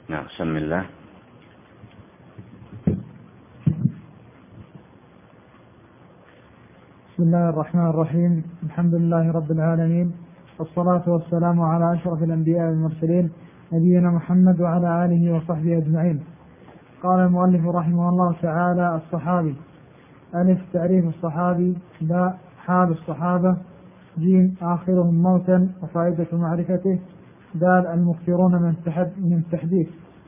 نعم. بسم الله. بسم الله الرحمن الرحيم. الحمد لله رب العالمين، والصلاة والسلام على أشرف الأنبياء والمرسلين نبينا محمد وعلى آله وصحبه أجمعين. قال المؤلف رحمه الله تعالى: الصحابي. ألف تعريف الصحابي: باء حال الصحابة، جيم آخرهم موتا وفائدة معرفته، دال المكثرون من التحديث.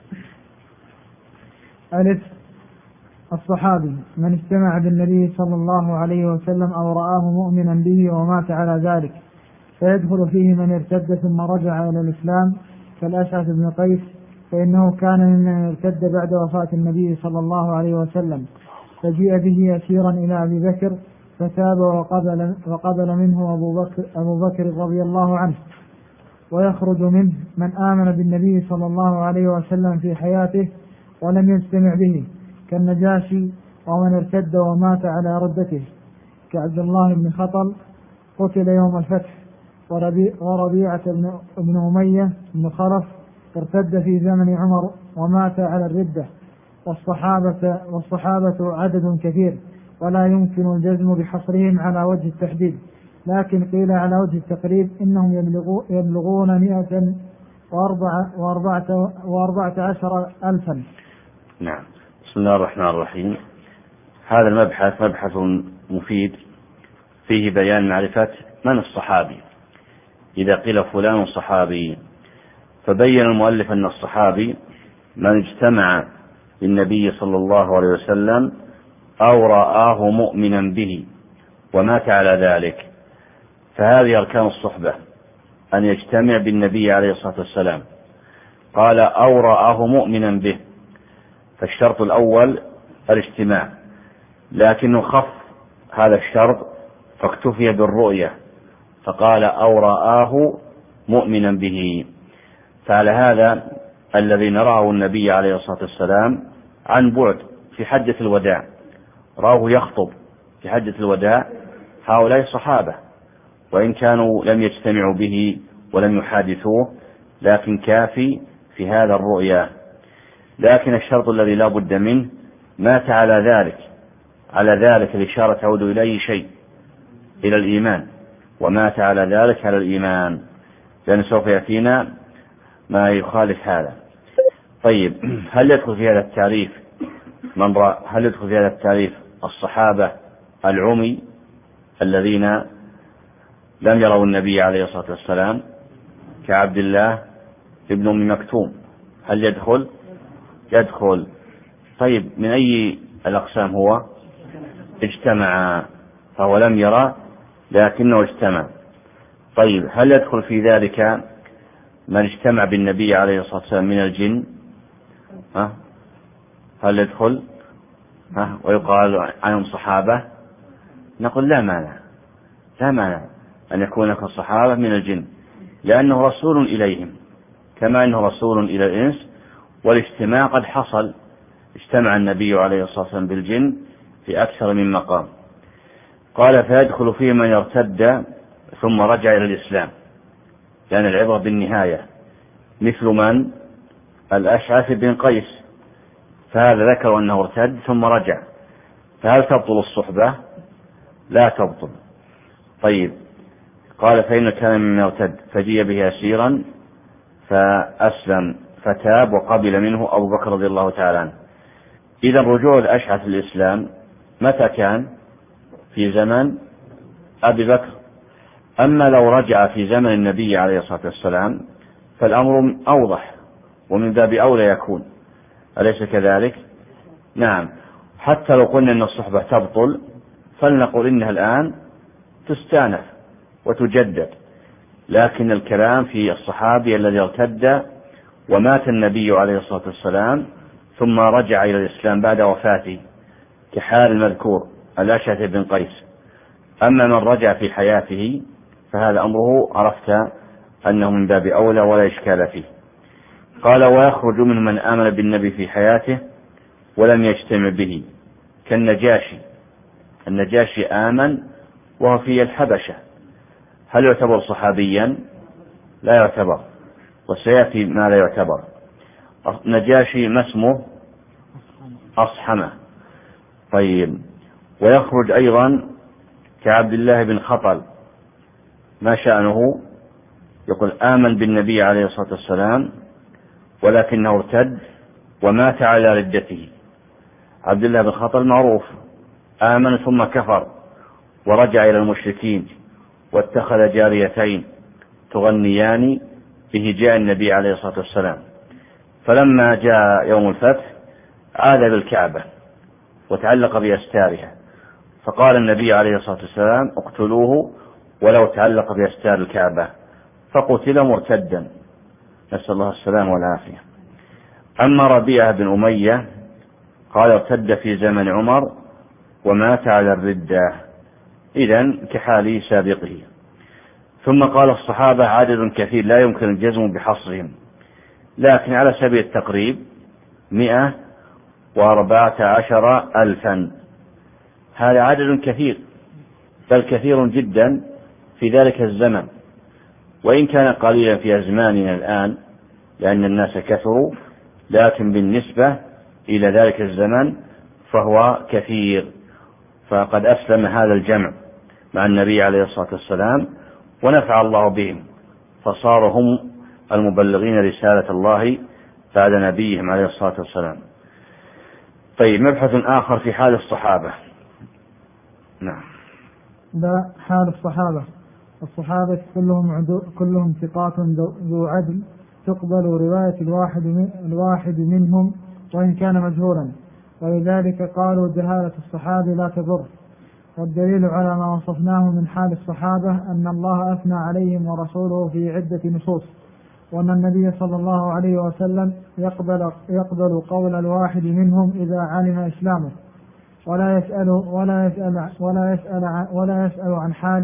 ألف الصحابي: من استمع بالنبي صلى الله عليه وسلم أو رآه مؤمنا به ومات على ذلك، فيدخل فيه من ارتد ثم رجع إلى الإسلام كالأشعث بن قيس، فإنه كان ممن ارتد بعد وفاة النبي صلى الله عليه وسلم، فجيء به أسيرا إلى أبي بكر فتاب وقبل منه أبو بكر رضي الله عنه. ويخرج منه من آمن بالنبي صلى الله عليه وسلم في حياته ولم يستمع به كالنجاشي، ومن ارتد ومات على ردته كعبد الله بن خطل قتل يوم الفتح، وربيعة بن أمية بن خلف ارتد في زمن عمر ومات على الردة. والصحابة عدد كثير، ولا يمكن الجزم بحصرهم على وجه التحديد، لكن قيل على وجه التقريب إنهم يبلغون 114 ألفا. نعم. بسم الله الرحمن الرحيم. هذا المبحث مبحث مفيد، فيه بيان معرفة من الصحابي. إذا قيل فلان صحابي، فبين المؤلف أن الصحابي من اجتمع بالنبي صلى الله عليه وسلم أو رآه مؤمنا به ومات على ذلك، فهذه أركان الصحبة: أن يجتمع بالنبي عليه الصلاة والسلام. قال أو رآه مؤمنا به، فالشرط الأول الاجتماع، لكنه خف هذا الشرط فاكتفي بالرؤية، فقال أو رآه مؤمنا به. فعلى هذا الذين رأوا النبي عليه الصلاة والسلام عن بعد في حجة الوداع، رأوه يخطب في حجة الوداع، هؤلاء صحابة، وإن كانوا لم يجتمعوا به ولم يحادثوه، لكن كافي في هذا الرؤيا. لكن الشرط الذي لا بد منه: مات على ذلك الإشارة تعود إلى أي شيء؟ إلى الإيمان، ومات على ذلك على الإيمان، لأن سوف يأتينا ما يخالف هذا. طيب، هل يدخل في هذا التعريف الصحابة العمي الذين لم يروا النبي عليه الصلاة والسلام كعبد الله ابن أم مكتوم؟ هل يدخل؟ طيب، من أي الأقسام هو؟ اجتمع، فهو لم يرى لكنه اجتمع. طيب، هل يدخل في ذلك من اجتمع بالنبي عليه الصلاة والسلام من الجن؟ هل يدخل؟ ويقال عنهم صحابة؟ نقول لا مانع أن يكون كالصحابة من الجن، لأنه رسول إليهم كما أنه رسول إلى الإنس، والاجتماع قد حصل، اجتمع النبي عليه الصلاة والسلام بالجن في أكثر من مقام. قال فيدخل فيه من يرتد ثم رجع إلى الإسلام، لأن العبرة بالنهاية، مثل من؟ الأشعث بن قيس، فهذا ذكر أنه ارتد ثم رجع، فهل تبطل الصحبة؟ لا تبطل. طيب، قال فإن كان ممن ارتد فجيء به أسيرا فأسلم فتاب وقبل منه أبو بكر رضي الله تعالى عنه. إذا رجوع الأشعث الإسلام متى كان؟ في زمن أبي بكر. أما لو رجع في زمن النبي عليه الصلاة والسلام فالأمر أوضح، ومن باب أولى يكون، أليس كذلك؟ نعم. حتى لو قلنا أن الصحبة تبطل، فلنقول إنها الآن تستأنف وتجدد، لكن الكلام في الصحابي الذي ارتد ومات النبي عليه الصلاة والسلام ثم رجع إلى الإسلام بعد وفاته، كحال المذكور الأشعث بن قيس. أما من رجع في حياته فهذا أمره عرفت أنه من باب أولى ولا إشكال فيه. قال ويخرج من من آمن بالنبي في حياته ولم يجتمع به كالنجاشي. النجاشي آمن وهو في الحبشة، هل يعتبر صحابيا؟ لا يعتبر، وسيأتي ما لا يعتبر. نجاشي ما اسمه؟ أصحمة. طيب، ويخرج أيضا كعبد الله بن خطل، ما شأنه؟ يقول آمن بالنبي عليه الصلاة والسلام ولكنه ارتد ومات على ردته. عبد الله بن خطل معروف، آمن ثم كفر ورجع إلى المشركين واتخذ جاريتين تغنيان بهجاء النبي عليه الصلاة والسلام، فلما جاء يوم الفتح عاد بالكعبة وتعلق بأستارها، فقال النبي عليه الصلاة والسلام اقتلوه ولو تعلق بأستار الكعبة، فقتل مرتدا، نسأل الله السلامة والعافية. أما ربيعة بن أمية قال ارتد في زمن عمر ومات على الردة، إذن كحال سابقه. ثم قال الصحابة عدد كثير لا يمكن الجزم بحصرهم، لكن على سبيل التقريب 114,000. هذا عدد كثير، بل كثير جدا في ذلك الزمن، وإن كان قليلا في أزماننا الآن لأن الناس كثروا، لكن بالنسبة إلى ذلك الزمن فهو كثير. فقد أسلم هذا الجمع مع النبي عليه الصلاة والسلام ونفع الله بهم، فصاروا هم المبلغين رسالة الله بعد نبيهم عليه الصلاة والسلام. طيب، مبحث آخر في حال الصحابة. نعم. حال الصحابة. الصحابة كلهم ثقات ذو عدل، تقبل رواية الواحد منهم وإن كان مجهولا، ولذلك قالوا جهالة الصحابة لا تضر. والدليل على ما وصفناه من حال الصحابة أن الله أثنى عليهم ورسوله في عدة نصوص، وأن النبي صلى الله عليه وسلم يقبل قول الواحد منهم إذا علم إسلامه، ولا يسأل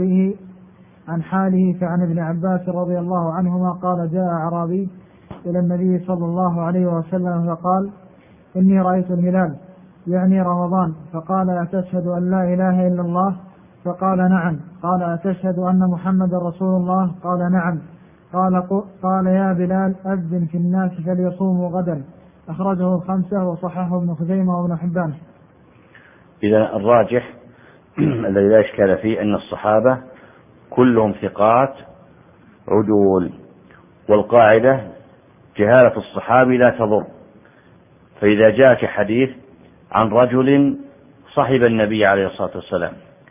عن حاله. فعن ابن عباس رضي الله عنهما قال جاء أعرابي إلى النبي صلى الله عليه وسلم فقال إني رأيت الهلال، يعني رمضان، فقال أتشهد أن لا إله إلا الله؟ فقال نعم. قال أتشهد أن محمد رسول الله؟ قال نعم. قال يا بلال أذن في الناس فليصوموا غدا. أخرجه الخمسة وصححه ابن خزيمة وابن حبان. إذا الراجح الذي لا إشكال فيه أن الصحابة كلهم ثقات عدول، والقاعدة جهالة الصحابي لا تضر. فإذا جاءك حديث عن رجل صحب النبي عليه الصلاة والسلام،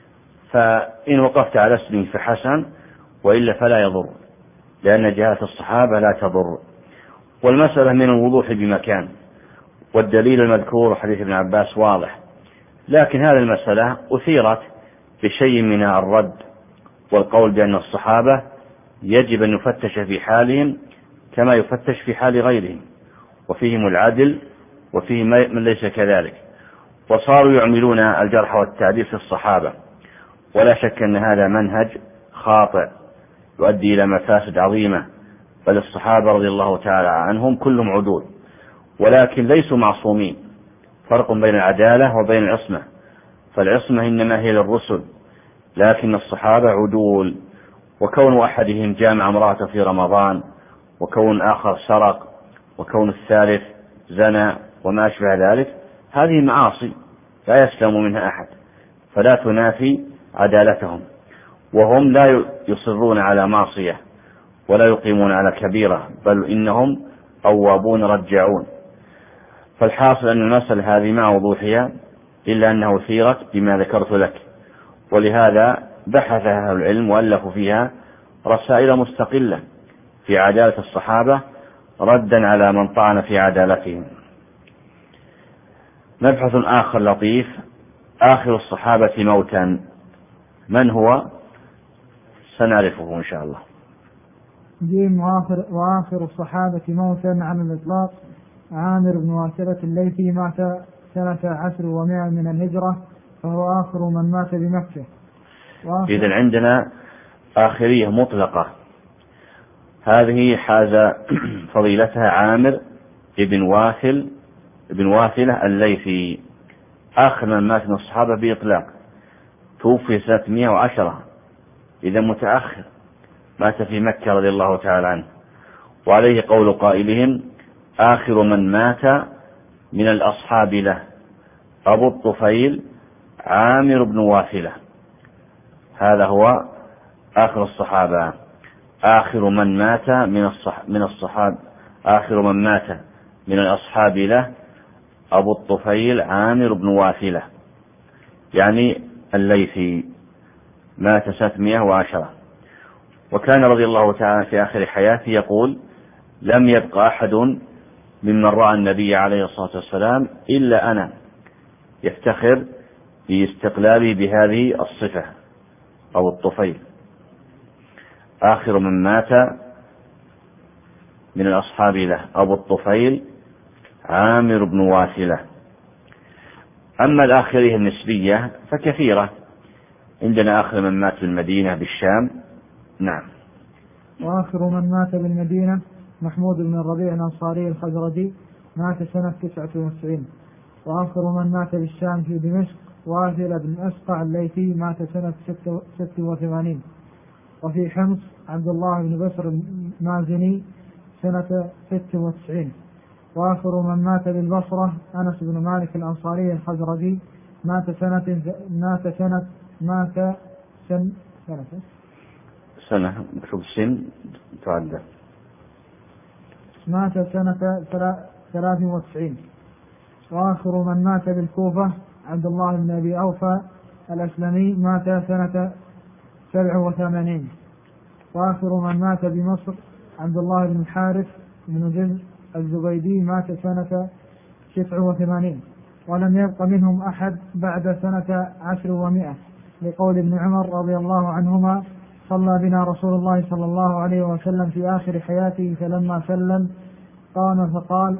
فإن وقفت على اسمه فحسن، وإلا فلا يضر، لأن جهالة الصحابة لا تضر. والمسألة من الوضوح بمكان، والدليل المذكور حديث ابن عباس واضح، لكن هذه المسألة أثيرت بشيء من الرد والقول بأن الصحابة يجب أن يفتش في حالهم كما يفتش في حال غيرهم، وفيهم العدل وفيهم من ليس كذلك، وصاروا يعملون الجرح والتعديل في الصحابة، ولا شك أن هذا منهج خاطئ يؤدي إلى مفاسد عظيمة. بل الصحابة رضي الله تعالى عنهم كلهم عدول، ولكن ليسوا معصومين، فرق بين العدالة وبين العصمة، فالعصمة إنما هي للرسل، لكن الصحابة عدول. وكون أحدهم جامع امرأته في رمضان، وكون آخر سرق، وكون الثالث زنى وما أشبه ذلك، هذه معاصي لا يسلم منها أحد، فلا تنافي عدالتهم، وهم لا يصرون على معصية ولا يقيمون على كبيرة، بل إنهم أوابون رجعون. فالحاصل أن المسألة هذه مع وضوحها، إلا أنه أثيرت بما ذكرت لك، ولهذا بحث أهل العلم وألفوا فيها رسائل مستقلة في عدالة الصحابة ردا على من طعن في عدالتهم. مبحث آخر لطيف: آخر الصحابة موتا، من هو؟ سنعرفه إن شاء الله. وآخر الصحابة موتا على الإطلاق عامر بن واثلة الليثي، مات سنة 10 و100 من الهجرة، فهو آخر من مات بمكة. إذن عندنا آخرية مطلقة، هذه حاز فضيلتها عامر ابن واثلة الليثي، آخر من مات من الصحابة بإطلاق، توفي سنة 110، إذا متأخر، مات في مكة رضي الله تعالى عنه. وعليه قول قائلهم: آخر من مات من الأصحاب له أبو الطفيل عامر بن واثلة. هذا هو آخر الصحابة. آخر من مات آخر من مات من الأصحاب له أبو الطفيل عامر بن واثلة، يعني الليثي، مات 610. وكان رضي الله تعالى في آخر حياته يقول: لم يبق أحد ممن رأى النبي عليه الصلاة والسلام إلا أنا، يفتخر باستقلالي بهذه الصفة. أو الطفيل آخر من مات من الأصحاب له أبو الطفيل عامر بن واثلة. أما الآخرية النسبية فكثيرة. عندنا آخر من مات بالمدينة بالشام. نعم. وآخر من مات بالمدينة محمود بن الربيع الأنصاري الخزرجي، مات سنة 99. وآخر من مات بالشام في دمشق واثلة بن أسقع الليثي، مات سنة 86. وفي حمص عبد الله بن بشر المازني سنة 96. وآخر من مات بالبصرة أنس بن مالك الأنصاري الخزرجي، مات سنة بشوف السن تعدى، مات سنة 93. وآخر من مات بالكوفة عبد الله بن أبي أوفى الأسلمي، مات سنة 87. وآخر من مات بمصر عبد الله بن الحارث بن جزء الزبيدي، مات سنة 89. ولم يبق منهم أحد بعد سنة 10 و100، لقول ابن عمر رضي الله عنهما: صلى بنا رسول الله صلى الله عليه وسلم في آخر حياته، فلما سلم قام فقال: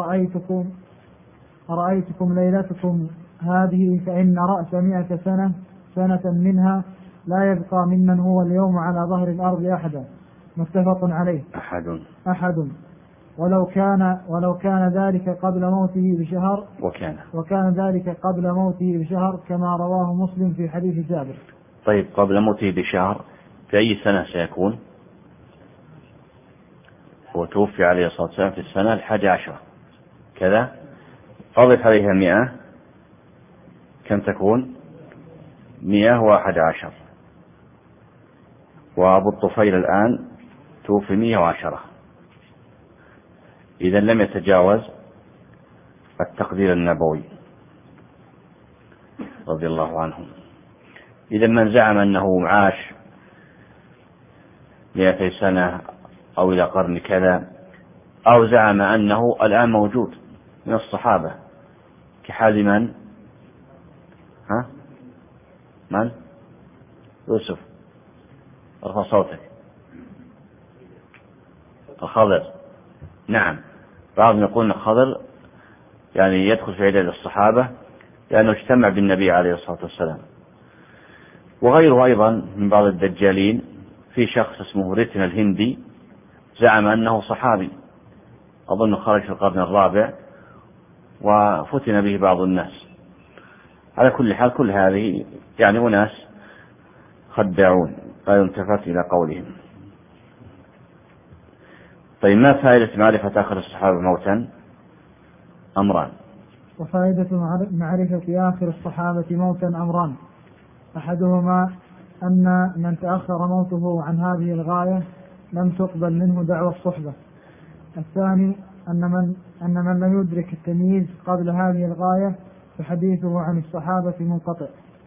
أرأيتكم ليلتكم هذه، فإن رأس 100 سنة منها لا يبقى ممن هو اليوم على ظهر الأرض أحدا. متفق عليه. أحد. ولو كان ذلك قبل موته بشهر، وكان ذلك قبل موته بشهر كما رواه مسلم في حديث جابر. طيب، قبل موته بشهر في أي سنة سيكون؟ هو توفي عليه الصلاة والسلام في السنة 11 كذا، أضف عليها 100 كم تكون؟ 111. وأبو الطفيل الآن توفي 110، إذا لم يتجاوز التقدير النبوي رضي الله عنهم. إذا من زعم أنه عاش 200 سنة أو إلى قرن كذا، أو زعم أنه الآن موجود من الصحابة، كحال من يوسف، ارفع صوتك. الخضر. نعم، بعضهم يقول أن الخضر يعني يدخل في عدد الصحابة لأنه اجتمع بالنبي عليه الصلاة والسلام. وغيره أيضا من بعض الدجالين، في شخص اسمه رتن الهندي زعم أنه صحابي، أظن خرج في القرن الرابع وفتن به بعض الناس. على كل حال، كل هذه يعني أناس خداعون لا يلتفت إلى قولهم. طيب، ما فائدة معرفة آخر الصحابة موتا؟ أمران. وفائدة معرفة آخر الصحابة موتا أمران: أحدهما أن من تأخر موته عن هذه الغاية لم تقبل منه دعوى الصحبة. الثاني أن من لم يدرك التمييز قبل هذه الغاية فحديثه عن الصحابة منقطع.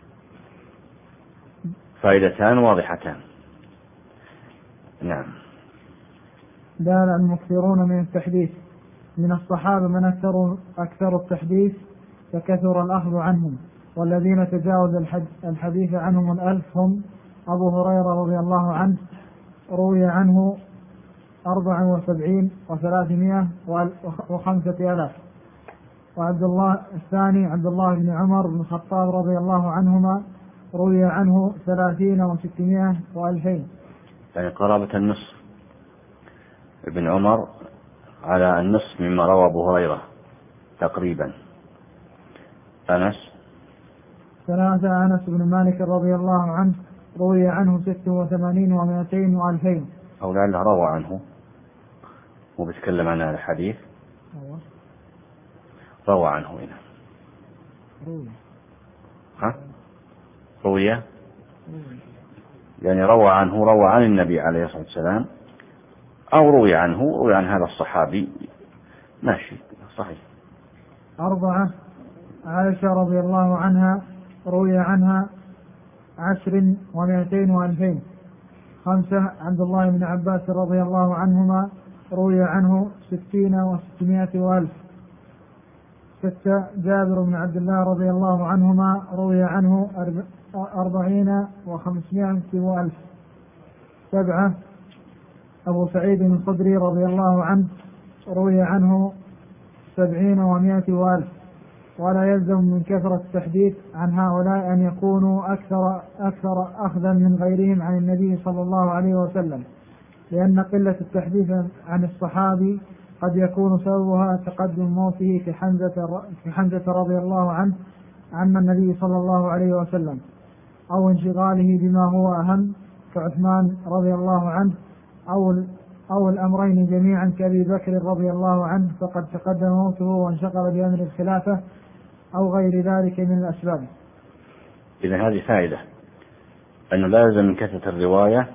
فائدتان واضحتان. نعم. دال المكثرون من التحديث: من الصحابة من أكثر التحديث فكثر الأخذ عنهم، والذين تجاوز الحديث عنهم 1000 هم: أبو هريرة رضي الله عنه روي عنه 74 و300 و5000. وعبد الله الثاني عبد الله بن عمر بن الخطاب رضي الله عنهما روي عنه 30 و600 و2000، يعني قرابة النصف. ابن عمر على النصف مما روى أبو هريرة تقريبا. أنس 3 أنس بن مالك رضي الله عنه روي عنه 86 و200 و2000. أو لعله روى عنه، وبيتكلم عن هذا الحديث. روى عنه هنا. روي يعني روى عنه، روى عن النبي عليه الصلاة والسلام، أو روي عنه، روي عن هذا الصحابي، ماشي صحيح. 4 عائشة رضي الله عنها روي عنها 10 و200 و2000. 5 عبد الله بن عباس رضي الله عنهما روي عنه 60 و600 و1000. 6 جابر بن عبد الله رضي الله عنهما روي عنه 40 و500 و1000. 7 أبو سعيد الخدري رضي الله عنه روي عنه 70 و100 و1000. ولا يلزم من كثرة التحديث عن هؤلاء أن يكونوا أكثر أخذا من غيرهم عن النبي صلى الله عليه وسلم، لأن قلة التحديث عن الصحابي قد يكون سببها تقدم موته كحمزة رضي الله عنه عن النبي صلى الله عليه وسلم، أو انشغاله بما هو أهم كعثمان رضي الله عنه، أو الأمرين جميعا كأبي بكر رضي الله عنه فقد تقدم موته وانشغل بأمر الخلافة، أو غير ذلك من الأسباب. إذن هذه فائدة، أنه لا يلزم من كثرة الرواية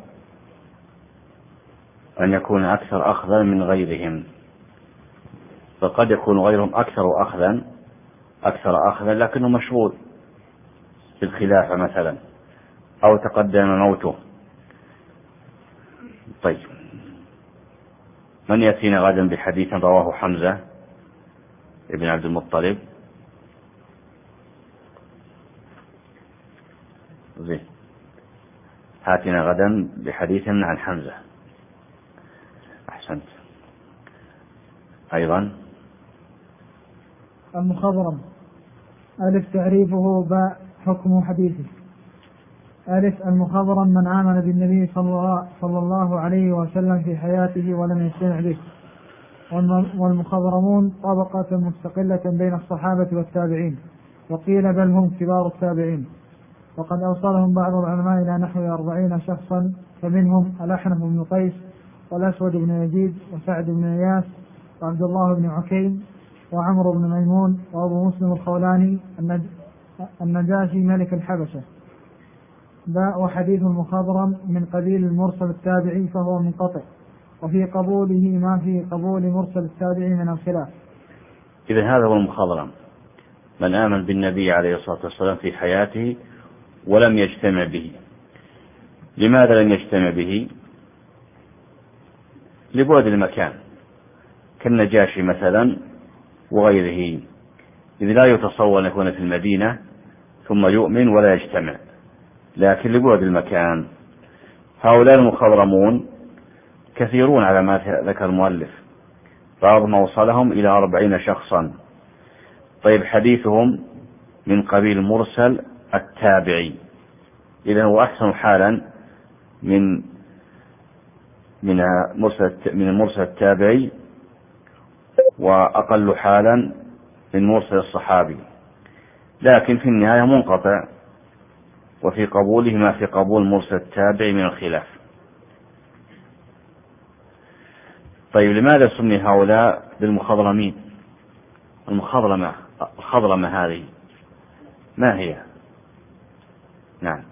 أن يكون أكثر أخذا من غيرهم، فقد يكون غيرهم أكثر أخذا لكنه مشغول في الخلافة مثلا، أو تقدم موته. طيب، من يأتينا غدا بحديث رواه حمزة ابن عبد المطلب؟ زين، هاتنا غدا بحديث عن حمزة. أحسنت. أيضا المخضرم. ألف تعريفه، باء حكم حديثه. ألف المخضرم من آمن بالنبي صلى الله عليه وسلم في حياته ولم يجتمع به. والمخضرمون طبقة مستقلة بين الصحابة والتابعين، وقيل بل هم كبار التابعين، وقد أوصلهم بعض العلماء إلى نحو 40 شخصا، فمنهم الأحنف بن قيس، والأسود بن يزيد، وسعد بن إياس، وعبد الله بن عكيم، وعمرو بن ميمون، وأبو مسلم الخولاني النجاشي ملك الحبشة. باء وحديث المخضرم من قبيل المرسل التابعي فهو منقطع، وفي قبوله ما في قبول مرسل التابعي من الخلاف. إذن هذا هو المخضرم، من آمن بالنبي عليه الصلاة والسلام في حياته ولم يجتمع به. لماذا لم يجتمع به؟ لبعد المكان، كالنجاشي مثلا وغيره، إذ لا يتصور أن يكون في المدينة ثم يؤمن ولا يجتمع، لكن لبعد المكان. هؤلاء المخضرمون كثيرون على ما ذكر المؤلف، بعضهم أوصلهم إلى 40 شخصا. طيب، حديثهم من قبيل مرسل التابعي، إذن هو أحسن حالا من المرسل التابعي، وأقل حالا من مرسل الصحابي، لكن في النهاية منقطع، وفي قبوله ما في قبول مرسل التابعي من الخلاف. طيب، لماذا سمي هؤلاء بالمخضرمين؟ الخضرمة هذه ما هي؟ نعم.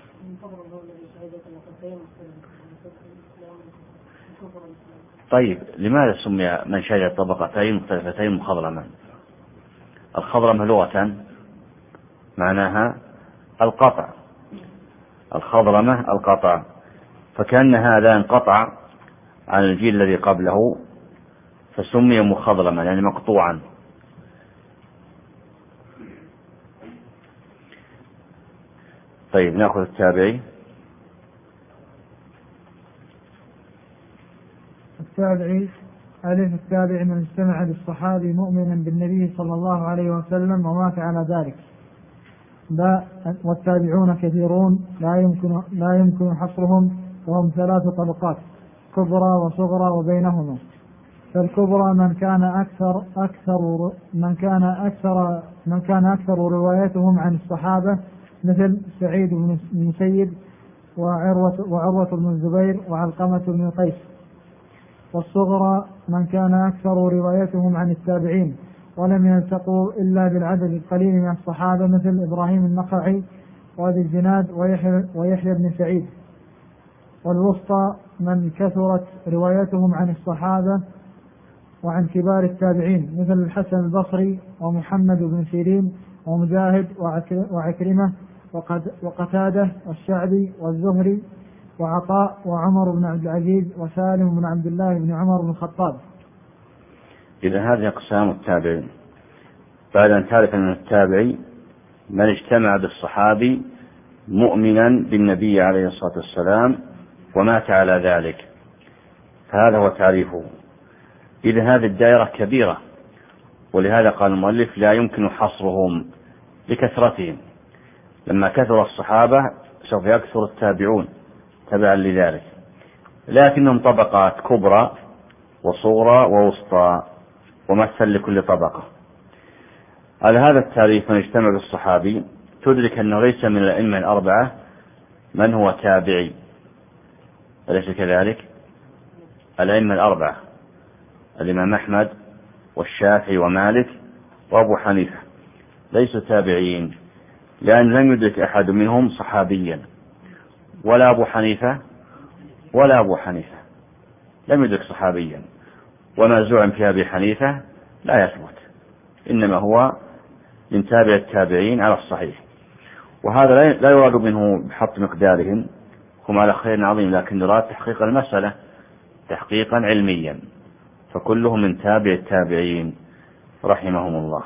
طيب، لماذا سمي من شهد طبقتين مختلفتين مخضرما؟ الخضرمة لغة معناها القطع، الخضرمة القطع، فكأن هذا انقطع عن الجيل الذي قبله فسمي مخضرما، يعني مقطوعا. طيب، نأخذ التابعي. التابعي ألف التابع من استمع للصحابي مؤمنا بالنبي صلى الله عليه وسلم ومات على ذلك. والتابعون كثيرون لا يمكن حصرهم، وهم 3 طبقات: كبرى وصغرى وبينهما. فالكبرى من كان أكثر روايتهم عن الصحابة، مثل سعيد بن المسيب وعروة بن الزبير وعلقمة بن قيس. والصغرى من كان أكثر روايتهم عن التابعين ولم يلتقوا إلا بالعدد القليل من الصحابة مثل إبراهيم النخعي وأبي الزناد ويحيى بن سعيد. والوسطى من كثرت روايتهم عن الصحابة وعن كبار التابعين مثل الحسن البصري ومحمد بن سيرين ومجاهد وعكرمة وقتادة والشعبي والزهري وعطاء وعمر بن عبد العزيز وسالم بن عبد الله بن عمر بن الخطاب. إذا هذه أقسام التابعين. بعد أن تعرف أن التابعي من اجتمع بالصحابي مؤمنا بالنبي عليه الصلاة والسلام ومات على ذلك، فهذا هو تعريفه. إذا هذه الدائرة كبيرة، ولهذا قال المؤلف لا يمكن حصرهم لكثرتهم. لما كثر الصحابة سوف يكثر التابعون تبعا لذلك، لكنهم طبقات كبرى وصغرى ووسطى ومثل لكل طبقة. على هذا التعريف من اجتمع بالصحابي تدرك أنه ليس من الأئمة الأربعة من هو تابعي، أليس كذلك؟ الأئمة الأربعة الإمام أحمد والشافعي ومالك وأبو حنيفة ليسوا تابعين، لأن لم يدرك أحد منهم صحابيا، ولا أبو حنيفة لم يدرك صحابيا، وما زعم في أبي حنيفة لا يثبت، إنما هو من تابع التابعين على الصحيح. وهذا لا يراد منه بحط مقدارهم، هم على خير عظيم، لكن يراد تحقيق المسألة تحقيقا علميا، فكلهم من تابع التابعين رحمهم الله.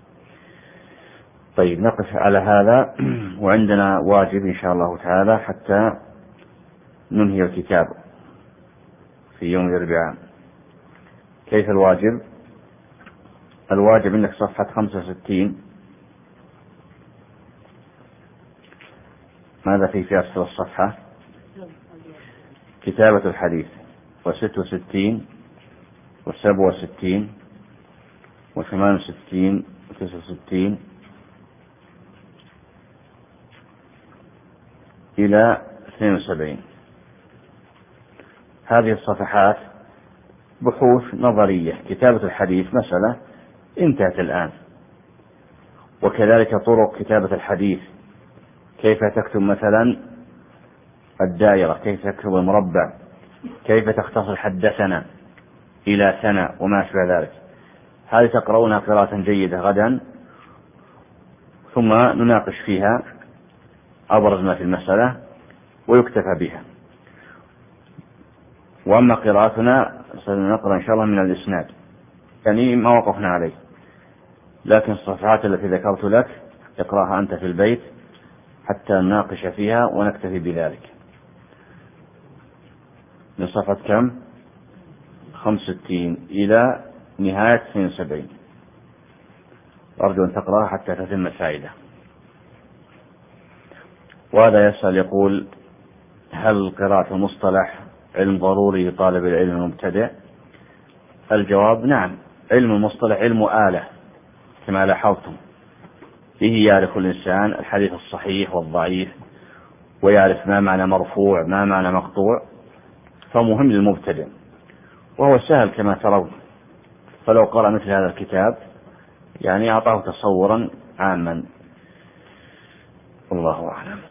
طيب نقف على هذا، وعندنا واجب إن شاء الله تعالى حتى ننهي الكتاب في يوم الأربعاء. كيف الواجب؟ الواجب عندك صفحة 65. ماذا في أسفل الصفحة؟ كتابة الحديث، 66 و67 و68 و69 إلى 72. هذه الصفحات بحوث نظرية. كتابة الحديث مسألة انتهت الآن، وكذلك طرق كتابة الحديث، كيف تكتب مثلا الدائرة، كيف تكتب المربع، كيف تختصر حدثنا إلى سنة وما أشبه ذلك. هذه تقرؤونها قراءة جيدة غدا، ثم نناقش فيها أبرز ما في المسألة ويكتفى بها. وأما قراءتنا سنقرأ إن شاء الله من الإسناد، يعني ما وقفنا عليه، لكن الصفحات التي ذكرت لك اقرأها أنت في البيت حتى نناقش فيها ونكتفي بذلك. من صفحة كم؟ 65 إلى نهاية 72. أرجو أن تقرأها حتى تتم الفائدة. وهذا يسأل يقول: هل قراءة المصطلح علم ضروري لطالب العلم المبتدئ؟ الجواب: نعم، علم المصطلح علم آلة كما لاحظتم، به يعرف الإنسان الحديث الصحيح والضعيف، ويعرف ما معنى مرفوع ما معنى مقطوع، فمهم للمبتدئ، وهو سهل كما ترون. فلو قرأ مثل هذا الكتاب يعني أعطاه تصورا عاما. الله أعلم.